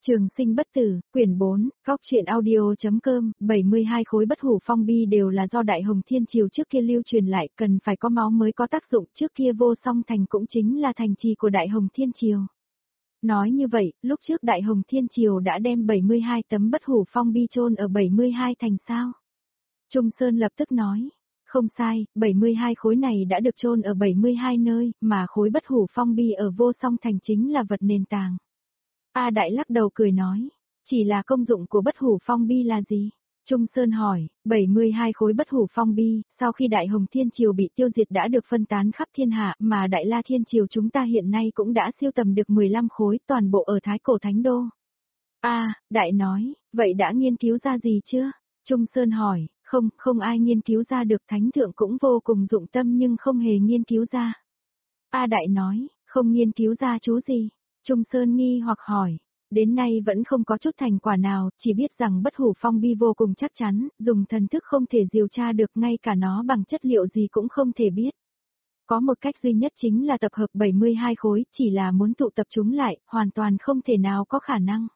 Trường sinh bất tử, quyển 4, góc truyện audio.com, 72 khối bất hủ phong bi đều là do Đại Hồng Thiên Triều trước kia lưu truyền lại, cần phải có máu mới có tác dụng, trước kia Vô Song Thành cũng chính là thành trì của Đại Hồng Thiên Triều. Nói như vậy, lúc trước Đại Hồng Thiên Triều đã đem 72 tấm bất hủ phong bi chôn ở 72 thành sao? Trung Sơn lập tức nói, không sai, 72 khối này đã được chôn ở 72 nơi, mà khối bất hủ phong bi ở Vô Song Thành chính là vật nền tảng. A Đại lắc đầu cười nói, chỉ là công dụng của bất hủ phong bi là gì? Trung Sơn hỏi, 72 khối bất hủ phong bi, sau khi Đại Hồng Thiên Triều bị tiêu diệt đã được phân tán khắp thiên hạ, mà Đại La Thiên Triều chúng ta hiện nay cũng đã siêu tầm được 15 khối, toàn bộ ở Thái Cổ Thánh Đô. Đại nói, vậy đã nghiên cứu ra gì chưa? Trung Sơn hỏi, không ai nghiên cứu ra được, Thánh Thượng cũng vô cùng dụng tâm nhưng không hề nghiên cứu ra. Đại nói, không nghiên cứu ra chú gì? Trung Sơn nghi hoặc hỏi, đến nay vẫn không có chút thành quả nào, chỉ biết rằng bất hủ phong bi vô cùng chắc chắn, dùng thần thức không thể điều tra được, ngay cả nó bằng chất liệu gì cũng không thể biết. Có một cách duy nhất chính là tập hợp 72 khối, chỉ là muốn tụ tập chúng lại, hoàn toàn không thể nào có khả năng.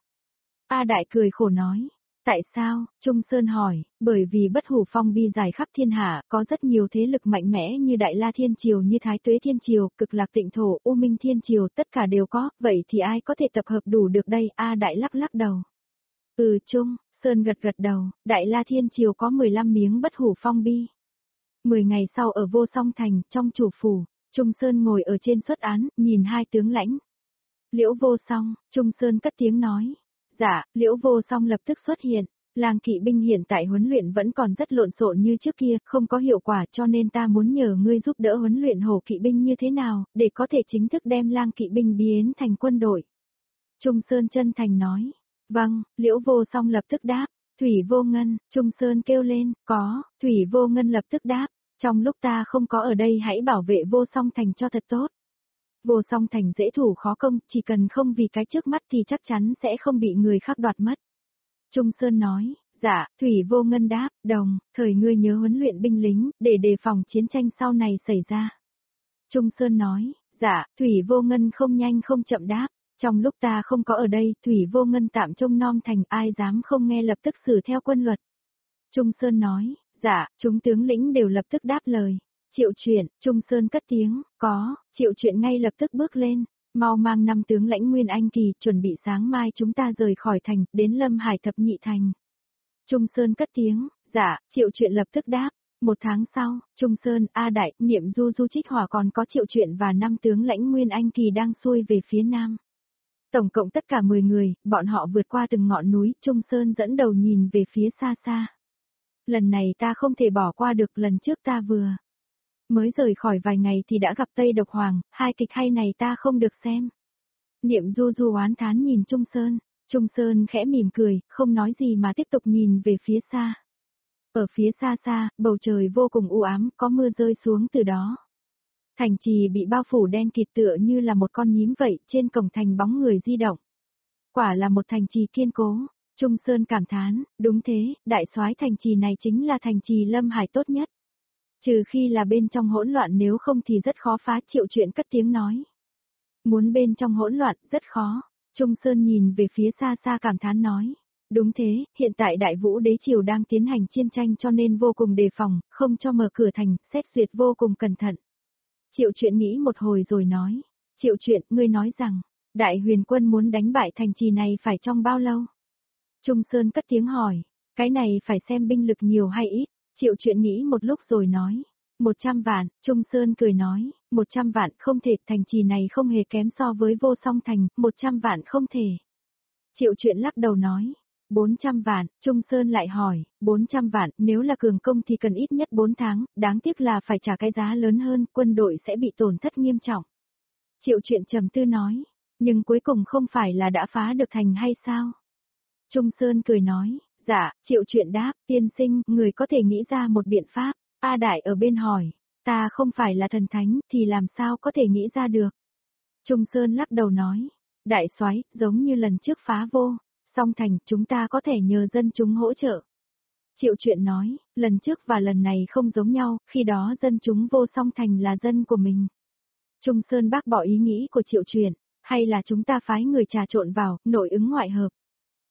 Đại cười khổ nói. Tại sao? Trung Sơn hỏi, bởi vì bất hủ phong bi dài khắp thiên hạ, có rất nhiều thế lực mạnh mẽ như Đại La Thiên Triều, như Thái Tuế Thiên Triều, Cực Lạc Tịnh Thổ, U Minh Thiên Triều, tất cả đều có, vậy thì ai có thể tập hợp đủ được đây? Đại lắc đầu. Trung Sơn gật đầu, Đại La Thiên Triều có 15 miếng bất hủ phong bi. 10 ngày sau ở Vô Song Thành, trong chủ phủ, Trung Sơn ngồi ở trên suất án, nhìn hai tướng lãnh. Liễu Vô Song, Trung Sơn cất tiếng nói. Dạ, Liễu Vô Song lập tức xuất hiện, Lang kỵ binh hiện tại huấn luyện vẫn còn rất lộn xộn như trước kia, không có hiệu quả, cho nên ta muốn nhờ ngươi giúp đỡ huấn luyện hổ kỵ binh như thế nào, để có thể chính thức đem Lang kỵ binh biến thành quân đội. Trung Sơn chân thành nói, vâng, Liễu Vô Song lập tức đáp, Thủy Vô Ngân, Trung Sơn kêu lên, có, Thủy Vô Ngân lập tức đáp, trong lúc ta không có ở đây hãy bảo vệ Vô Song Thành cho thật tốt. Vô Song Thành dễ thủ khó công, chỉ cần không vì cái trước mắt thì chắc chắn sẽ không bị người khác đoạt mất. Trung Sơn nói, dạ, Thủy Vô Ngân đáp, đồng, thời ngươi nhớ huấn luyện binh lính, để đề phòng chiến tranh sau này xảy ra. Trung Sơn nói, dạ, Thủy Vô Ngân không nhanh không chậm đáp, trong lúc ta không có ở đây, Thủy Vô Ngân tạm trông nom thành, ai dám không nghe lập tức xử theo quân luật. Trung Sơn nói, dạ, chúng tướng lĩnh đều lập tức đáp lời. Triệu Chuyện, Trung Sơn cất tiếng, có, Triệu Chuyện ngay lập tức bước lên, mau mang 5 tướng lãnh Nguyên Anh Kỳ, chuẩn bị sáng mai chúng ta rời khỏi thành, đến Lâm Hải Thập Nhị Thành. Trung Sơn cất tiếng, dạ, Triệu Chuyện lập tức đáp. 1 tháng sau, Trung Sơn, Đại, Niệm Du Du Trích Hỏa còn có Triệu Chuyện và 5 tướng lãnh Nguyên Anh Kỳ đang xuôi về phía nam. Tổng cộng tất cả 10 người, bọn họ vượt qua từng ngọn núi, Trung Sơn dẫn đầu nhìn về phía xa xa. Lần này ta không thể bỏ qua được, lần trước ta mới rời khỏi vài ngày thì đã gặp Tây Độc Hoàng, hai kịch hay này ta không được xem. Niệm Du Du oán thán nhìn Trung Sơn khẽ mỉm cười, không nói gì mà tiếp tục nhìn về phía xa. Ở phía xa xa, bầu trời vô cùng u ám, có mưa rơi xuống từ đó. Thành trì bị bao phủ đen kịt tựa như là một con nhím vậy, trên cổng thành bóng người di động. Quả là một thành trì kiên cố. Trung Sơn cảm thán, đúng thế, đại soái thành trì này chính là thành trì Lâm Hải tốt nhất. Trừ khi là bên trong hỗn loạn, nếu không thì rất khó phá. Triệu Chuyện cất tiếng nói. Muốn bên trong hỗn loạn, rất khó. Trung Sơn nhìn về phía xa xa cảm thán nói. Đúng thế, hiện tại Đại Vũ Đế Triều đang tiến hành chiến tranh cho nên vô cùng đề phòng, không cho mở cửa thành, xét duyệt vô cùng cẩn thận. Triệu Chuyện nghĩ một hồi rồi nói. Triệu Chuyện, ngươi nói rằng, Đại Huyền quân muốn đánh bại thành trì này phải trong bao lâu? Trung Sơn cất tiếng hỏi. Cái này phải xem binh lực nhiều hay ít. Triệu Chuyện nghĩ một lúc rồi nói. 100 vạn, Trung Sơn cười nói, 100 vạn không thể, thành trì này không hề kém so với Vô Song Thành, 100 vạn không thể. Triệu Chuyện lắc đầu nói, 400 vạn, Trung Sơn lại hỏi, 400 vạn, nếu là cường công thì cần ít nhất 4 tháng, đáng tiếc là phải trả cái giá lớn hơn, quân đội sẽ bị tổn thất nghiêm trọng. Triệu Chuyện trầm tư nói, nhưng cuối cùng không phải là đã phá được thành hay sao? Trung Sơn cười nói, dạ, Triệu Chuyện đáp, tiên sinh, người có thể nghĩ ra một biện pháp. Đại ở bên hỏi, ta không phải là thần thánh thì làm sao có thể nghĩ ra được. Trung Sơn lắc đầu nói, đại soái, giống như lần trước phá Vô Song Thành, chúng ta có thể nhờ dân chúng hỗ trợ. Triệu Chuyện nói, lần trước và lần này không giống nhau, khi đó dân chúng Vô Song Thành là dân của mình. Trung Sơn bác bỏ ý nghĩ của Triệu Chuyện, hay là chúng ta phái người trà trộn vào, nội ứng ngoại hợp.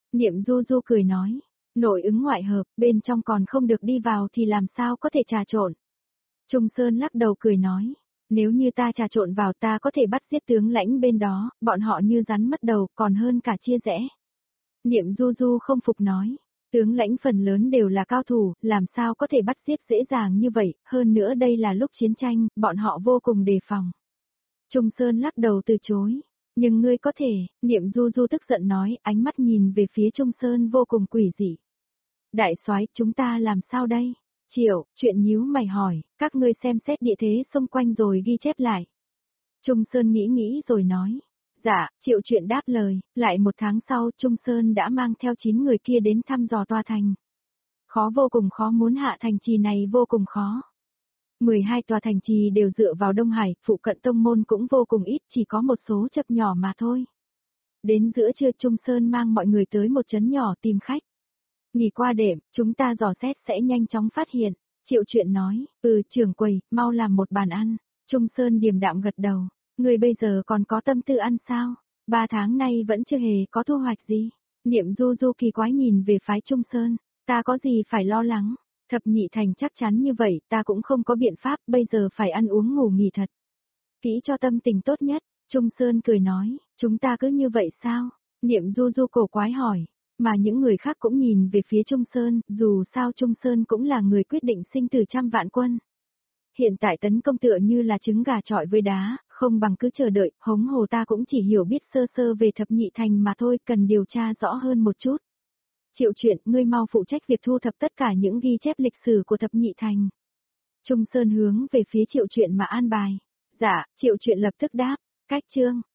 Niệm Du Du cười nói, nội ứng ngoại hợp, bên trong còn không được đi vào thì làm sao có thể trà trộn. Trung Sơn lắc đầu cười nói, nếu như ta trà trộn vào ta có thể bắt giết tướng lãnh bên đó, bọn họ như rắn mất đầu còn hơn cả chia rẽ. Niệm Du Du không phục nói, tướng lãnh phần lớn đều là cao thủ, làm sao có thể bắt giết dễ dàng như vậy, hơn nữa đây là lúc chiến tranh, bọn họ vô cùng đề phòng. Trung Sơn lắc đầu từ chối, nhưng ngươi có thể, Niệm Du Du tức giận nói, ánh mắt nhìn về phía Trung Sơn vô cùng quỷ dị. Đại soái, chúng ta làm sao đây? Triệu, chuyện nhíu mày hỏi, các ngươi xem xét địa thế xung quanh rồi ghi chép lại. Trung Sơn nghĩ nghĩ rồi nói. Dạ, Triệu chuyện đáp lời, lại một tháng sau Trung Sơn đã mang theo 9 người kia đến thăm dò tòa thành. Khó vô cùng khó, muốn hạ thành trì này vô cùng khó. 12 tòa thành trì đều dựa vào Đông Hải, phụ cận tông môn cũng vô cùng ít, chỉ có một số chập nhỏ mà thôi. Đến giữa trưa Trung Sơn mang mọi người tới một trấn nhỏ tìm khách. Nghỉ qua đêm, chúng ta dò xét sẽ nhanh chóng phát hiện. Triệu chuyện nói, trưởng quầy, mau làm một bàn ăn. Trung Sơn điềm đạm gật đầu. Người bây giờ còn có tâm tư ăn sao? 3 tháng nay vẫn chưa hề có thu hoạch gì. Niệm Du Du kỳ quái nhìn về phái Trung Sơn. Ta có gì phải lo lắng? Thập nhị thành chắc chắn như vậy, ta cũng không có biện pháp, bây giờ phải ăn uống ngủ nghỉ thật. Kỹ cho tâm tình tốt nhất. Trung Sơn cười nói, chúng ta cứ như vậy sao? Niệm Du Du cổ quái hỏi. Mà những người khác cũng nhìn về phía Trung Sơn, dù sao Trung Sơn cũng là người quyết định sinh tử trăm vạn quân. Hiện tại tấn công tựa như là trứng gà chọi với đá, không bằng cứ chờ đợi, huống hồ ta cũng chỉ hiểu biết sơ sơ về thập nhị thành mà thôi, cần điều tra rõ hơn một chút. Triệu chuyện, ngươi mau phụ trách việc thu thập tất cả những ghi chép lịch sử của thập nhị thành. Trung Sơn hướng về phía Triệu chuyện mà an bài. Dạ, Triệu chuyện lập tức đáp, cách chương.